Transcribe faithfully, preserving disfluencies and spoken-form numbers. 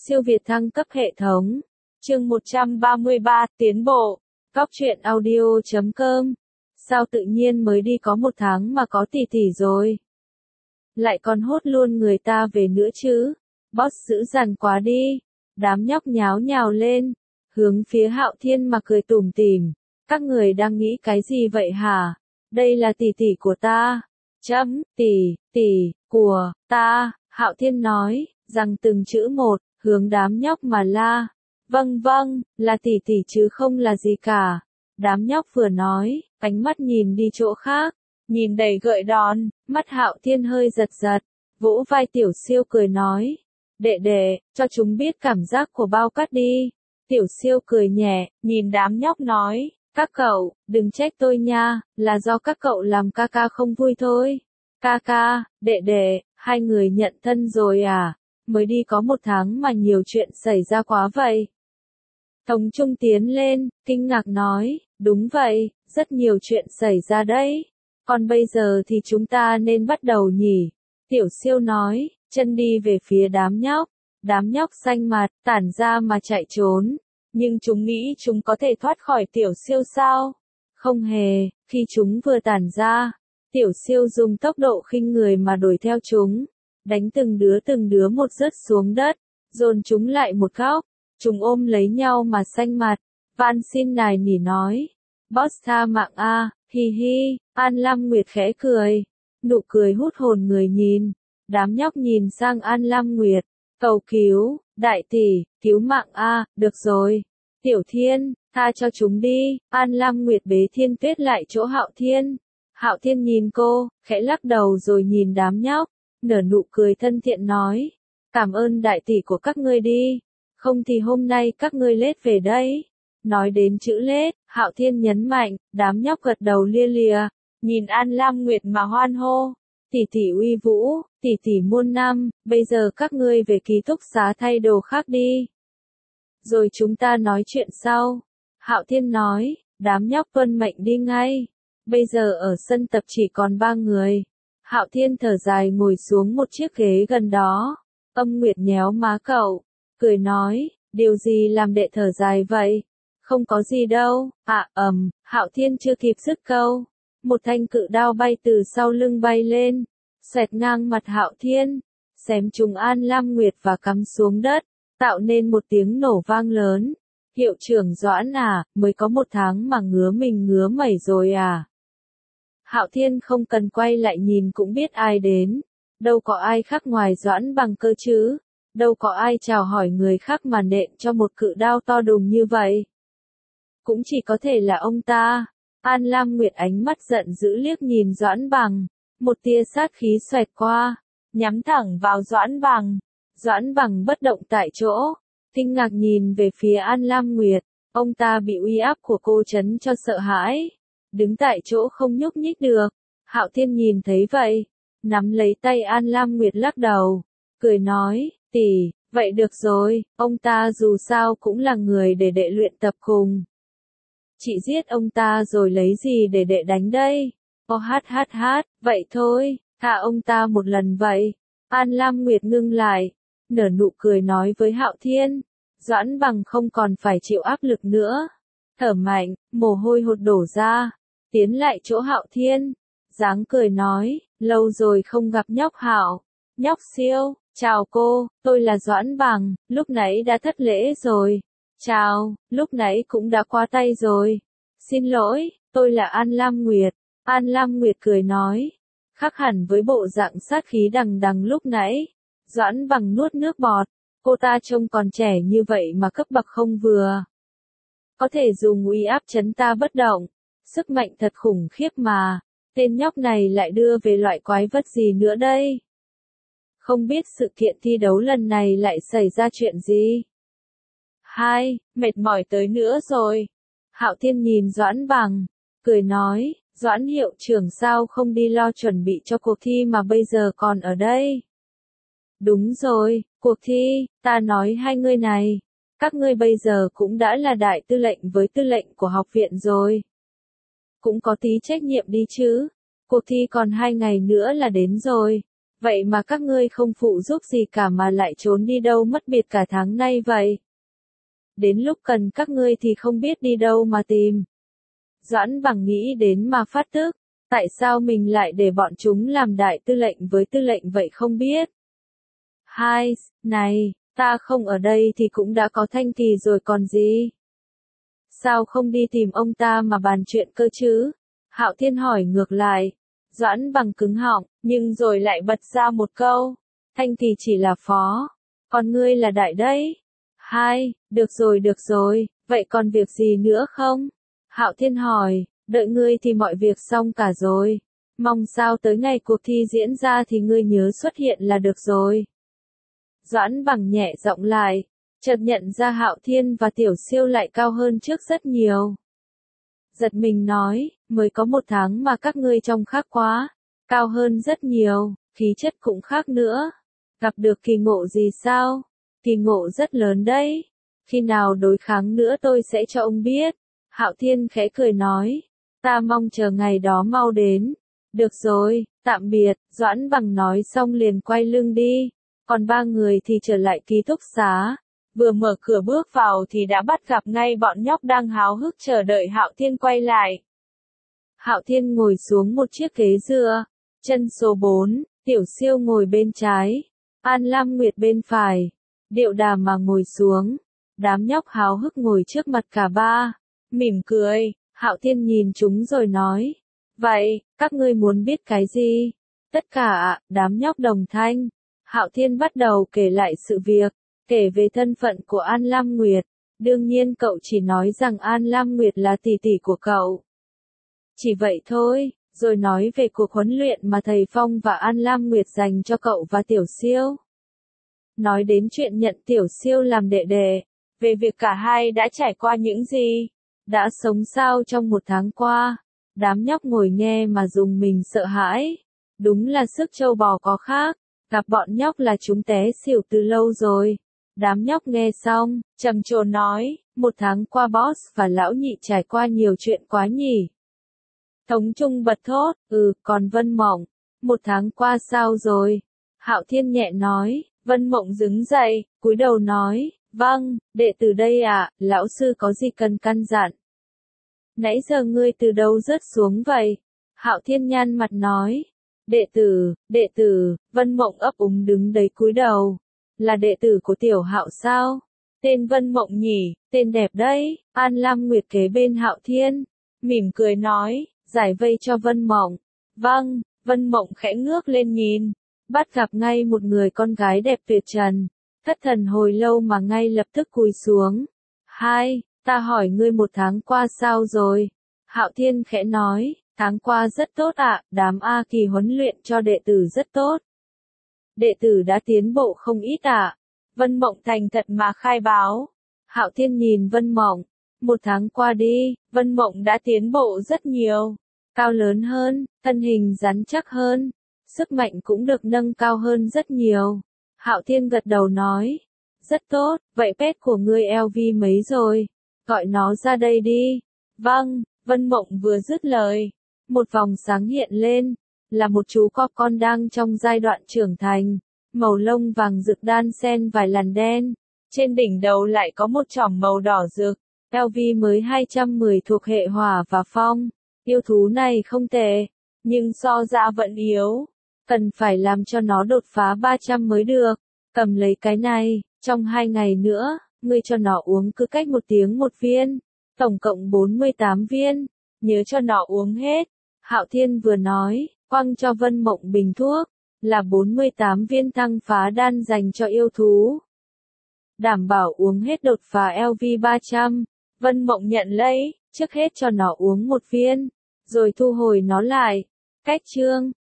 Siêu việt thăng cấp hệ thống. Chương một trăm ba mươi ba, tiến bộ. Cóc truyện audio chấm com. Sao tự nhiên mới đi có một tháng mà có tỷ tỷ rồi? Lại còn hốt luôn người ta về nữa chứ? Boss dữ dằn quá đi. Đám nhóc nháo nhào lên, hướng phía Hạo Thiên mà cười tủm tỉm. Các người đang nghĩ cái gì vậy hả? Đây là tỷ tỷ của ta. Chấm, tỷ, tỷ, của, ta, Hạo Thiên nói, rằng từng chữ một, hướng đám nhóc mà la. Vâng vâng, là tỷ tỷ chứ không là gì cả. Đám nhóc vừa nói, ánh mắt nhìn đi chỗ khác, nhìn đầy gợi đòn, mắt Hạo Thiên hơi giật giật, vỗ vai Tiểu Siêu cười nói. Đệ đệ, cho chúng biết cảm giác của bao cát đi. Tiểu Siêu cười nhẹ, nhìn đám nhóc nói, các cậu, đừng trách tôi nha, là do các cậu làm ca ca không vui thôi. Ca ca, đệ đệ, hai người nhận thân rồi à? Mới đi có một tháng mà nhiều chuyện xảy ra quá vậy. Tống Trung tiến lên, kinh ngạc nói, đúng vậy, rất nhiều chuyện xảy ra đấy. Còn bây giờ thì chúng ta nên bắt đầu nhỉ? Tiểu Siêu nói, chân đi về phía đám nhóc. Đám nhóc xanh mặt, tản ra mà chạy trốn. Nhưng chúng nghĩ chúng có thể thoát khỏi Tiểu Siêu sao? Không hề, khi chúng vừa tản ra, Tiểu Siêu dùng tốc độ khinh người mà đuổi theo chúng. Đánh từng đứa từng đứa một rớt xuống đất, dồn chúng lại một góc. Chúng ôm lấy nhau mà xanh mặt. Van xin nài nỉ nói. Boss tha mạng a, hi hi. An Lam Nguyệt khẽ cười. Nụ cười hút hồn người nhìn. Đám nhóc nhìn sang An Lam Nguyệt. Cầu cứu, đại tỷ, cứu mạng a, được rồi. Tiểu Thiên, tha cho chúng đi. An Lam Nguyệt bế Thiên Tuyết lại chỗ Hạo Thiên. Hạo Thiên nhìn cô, khẽ lắc đầu rồi nhìn đám nhóc. Nở nụ cười thân thiện nói. Cảm ơn đại tỷ của các ngươi đi. Không thì hôm nay các ngươi lết về đấy. Nói đến chữ lết, Hạo Thiên nhấn mạnh, đám nhóc gật đầu lia lìa. Nhìn An Lam Nguyệt mà hoan hô. Tỷ tỷ uy vũ, tỷ tỷ muôn năm, bây giờ các ngươi về ký túc xá thay đồ khác đi. Rồi chúng ta nói chuyện sau. Hạo Thiên nói, đám nhóc tuân mệnh đi ngay. Bây giờ ở sân tập chỉ còn ba người. Hạo Thiên thở dài ngồi xuống một chiếc ghế gần đó. Âm Nguyệt nhéo má cậu, cười nói, điều gì làm đệ thở dài vậy? Không có gì đâu. À ầm, Hạo Thiên chưa kịp dứt câu. Một thanh cự đao bay từ sau lưng bay lên, xoẹt ngang mặt Hạo Thiên, xém trúng An Lam Nguyệt và cắm xuống đất, tạo nên một tiếng nổ vang lớn. Hiệu trưởng Doãn à, mới có một tháng mà ngứa mình ngứa mẩy rồi à? Hạo Thiên không cần quay lại nhìn cũng biết ai đến. Đâu có ai khác ngoài Doãn Bằng cơ chứ. Đâu có ai chào hỏi người khác mà nện cho một cự đao to đùng như vậy. Cũng chỉ có thể là ông ta. An Lam Nguyệt ánh mắt giận dữ liếc nhìn Doãn Bằng. Một tia sát khí xoẹt qua, nhắm thẳng vào Doãn Bằng. Doãn Bằng bất động tại chỗ, kinh ngạc nhìn về phía An Lam Nguyệt. Ông ta bị uy áp của cô trấn cho sợ hãi. Đứng tại chỗ không nhúc nhích được. Hạo Thiên nhìn thấy vậy, nắm lấy tay An Lam Nguyệt lắc đầu, cười nói, tỷ, vậy được rồi, ông ta dù sao cũng là người để đệ luyện tập cùng. Chị giết ông ta rồi lấy gì để đệ đánh đây? Ô hát hát hát, vậy thôi, tha ông ta một lần vậy. An Lam Nguyệt ngưng lại, nở nụ cười nói với Hạo Thiên. Doãn Bằng không còn phải chịu áp lực nữa. Thở mạnh, mồ hôi hột đổ ra, tiến lại chỗ Hạo Thiên. Dáng cười nói, lâu rồi không gặp nhóc Hạo. Nhóc Siêu, chào cô, tôi là Doãn Bằng, lúc nãy đã thất lễ rồi. Chào, lúc nãy cũng đã qua tay rồi. Xin lỗi, tôi là An Lam Nguyệt. An Lam Nguyệt cười nói, khác hẳn với bộ dạng sát khí đằng đằng lúc nãy. Doãn Bằng nuốt nước bọt, cô ta trông còn trẻ như vậy mà cấp bậc không vừa. Có thể dùng uy áp chấn ta bất động, sức mạnh thật khủng khiếp mà, tên nhóc này lại đưa về loại quái vật gì nữa đây? Không biết sự kiện thi đấu lần này lại xảy ra chuyện gì? Hai, mệt mỏi tới nữa rồi. Hạo Thiên nhìn Doãn Bằng, cười nói, Doãn hiệu trưởng sao không đi lo chuẩn bị cho cuộc thi mà bây giờ còn ở đây? Đúng rồi, cuộc thi, ta nói hai người này, các ngươi bây giờ cũng đã là đại tư lệnh với tư lệnh của học viện rồi. Cũng có tí trách nhiệm đi chứ, cuộc thi còn hai ngày nữa là đến rồi. Vậy mà các ngươi không phụ giúp gì cả mà lại trốn đi đâu mất biệt cả tháng nay vậy? Đến lúc cần các ngươi thì không biết đi đâu mà tìm. Doãn Bằng nghĩ đến mà phát tức, tại sao mình lại để bọn chúng làm đại tư lệnh với tư lệnh vậy không biết? Hai, này, ta không ở đây thì cũng đã có Thanh Kỳ rồi còn gì? Sao không đi tìm ông ta mà bàn chuyện cơ chứ? Hạo Thiên hỏi ngược lại. Doãn Bằng cứng họng, nhưng rồi lại bật ra một câu. Thanh Kỳ chỉ là phó, còn ngươi là đại đấy. Hai, được rồi được rồi, vậy còn việc gì nữa không? Hạo Thiên hỏi, đợi ngươi thì mọi việc xong cả rồi. Mong sao tới ngày cuộc thi diễn ra thì ngươi nhớ xuất hiện là được rồi. Doãn Bằng nhẹ giọng lại, chợt nhận ra Hạo Thiên và Tiểu Siêu lại cao hơn trước rất nhiều. Giật mình nói, mới có một tháng mà các ngươi trông khác quá, cao hơn rất nhiều, khí chất cũng khác nữa. Gặp được kỳ ngộ gì sao? Kỳ ngộ rất lớn đấy. Khi nào đối kháng nữa tôi sẽ cho ông biết. Hạo Thiên khẽ cười nói, ta mong chờ ngày đó mau đến. Được rồi, tạm biệt, Doãn Bằng nói xong liền quay lưng đi. Còn ba người thì trở lại ký túc xá. Vừa mở cửa bước vào thì đã bắt gặp ngay bọn nhóc đang háo hức chờ đợi Hạo Thiên quay lại. Hạo Thiên ngồi xuống một chiếc ghế dựa, chân số bốn, Tiểu Siêu ngồi bên trái, An Lam Nguyệt bên phải, điệu đà mà ngồi xuống. Đám nhóc háo hức ngồi trước mặt cả ba, mỉm cười. Hạo Thiên nhìn chúng rồi nói, vậy, các ngươi muốn biết cái gì? Tất cả, đám nhóc đồng thanh. Hạo Thiên bắt đầu kể lại sự việc, kể về thân phận của An Lam Nguyệt. Đương nhiên cậu chỉ nói rằng An Lam Nguyệt là tỷ tỷ của cậu. Chỉ vậy thôi, rồi nói về cuộc huấn luyện mà thầy Phong và An Lam Nguyệt dành cho cậu và Tiểu Siêu. Nói đến chuyện nhận Tiểu Siêu làm đệ đệ, về việc cả hai đã trải qua những gì, đã sống sao trong một tháng qua. Đám nhóc ngồi nghe mà dùng mình sợ hãi. Đúng là sức trâu bò có khác, gặp bọn nhóc là chúng té xỉu từ lâu rồi. Đám nhóc nghe xong, trầm trồ nói, một tháng qua boss và lão nhị trải qua nhiều chuyện quá nhỉ. Thống Trung bật thốt, ừ, còn Vân Mộng, một tháng qua sao rồi? Hạo Thiên nhẹ nói, Vân Mộng đứng dậy, cúi đầu nói, vâng, đệ tử đây ạ, lão sư có gì cần căn dặn? Nãy giờ ngươi từ đâu rớt xuống vậy? Hạo Thiên nhăn mặt nói, đệ tử, đệ tử, Vân Mộng ấp úng đứng đấy cúi đầu. Là đệ tử của Tiểu Hạo sao? Tên Vân Mộng nhỉ, tên đẹp đấy. An Lam Nguyệt kế bên Hạo Thiên, mỉm cười nói, giải vây cho Vân Mộng. Vâng, Vân Mộng khẽ ngước lên nhìn, bắt gặp ngay một người con gái đẹp tuyệt trần. Thất thần hồi lâu mà ngay lập tức cúi xuống. Hai, ta hỏi ngươi một tháng qua sao rồi? Hạo Thiên khẽ nói, tháng qua rất tốt ạ, đám A Kỳ huấn luyện cho đệ tử rất tốt. Đệ tử đã tiến bộ không ít ạ. Vân Mộng thành thật mà khai báo. Hạo Thiên nhìn Vân Mộng. Một tháng qua đi, Vân Mộng đã tiến bộ rất nhiều. Cao lớn hơn, thân hình rắn chắc hơn. Sức mạnh cũng được nâng cao hơn rất nhiều. Hạo Thiên gật đầu nói. Rất tốt, vậy pet của ngươi L V mấy rồi? Gọi nó ra đây đi. Vâng, Vân Mộng vừa dứt lời. Một vòng sáng hiện lên. Là một chú cọp con đang trong giai đoạn trưởng thành, màu lông vàng rực đan xen vài làn đen, trên đỉnh đầu lại có một chòm màu đỏ rực. L V mới hai trăm mười thuộc hệ hỏa và phong. Yêu thú này không tệ, nhưng so ra vẫn yếu, cần phải làm cho nó đột phá ba trăm mới được. Cầm lấy cái này, trong hai ngày nữa, ngươi cho nó uống cứ cách một tiếng một viên, tổng cộng bốn mươi tám viên, nhớ cho nó uống hết. Hạo Thiên vừa nói, quăng cho Vân Mộng bình thuốc, là bốn mươi tám viên thăng phá đan dành cho yêu thú. Đảm bảo uống hết đột phá L V ba trăm, Vân Mộng nhận lấy, trước hết cho nó uống một viên, rồi thu hồi nó lại. Cách chương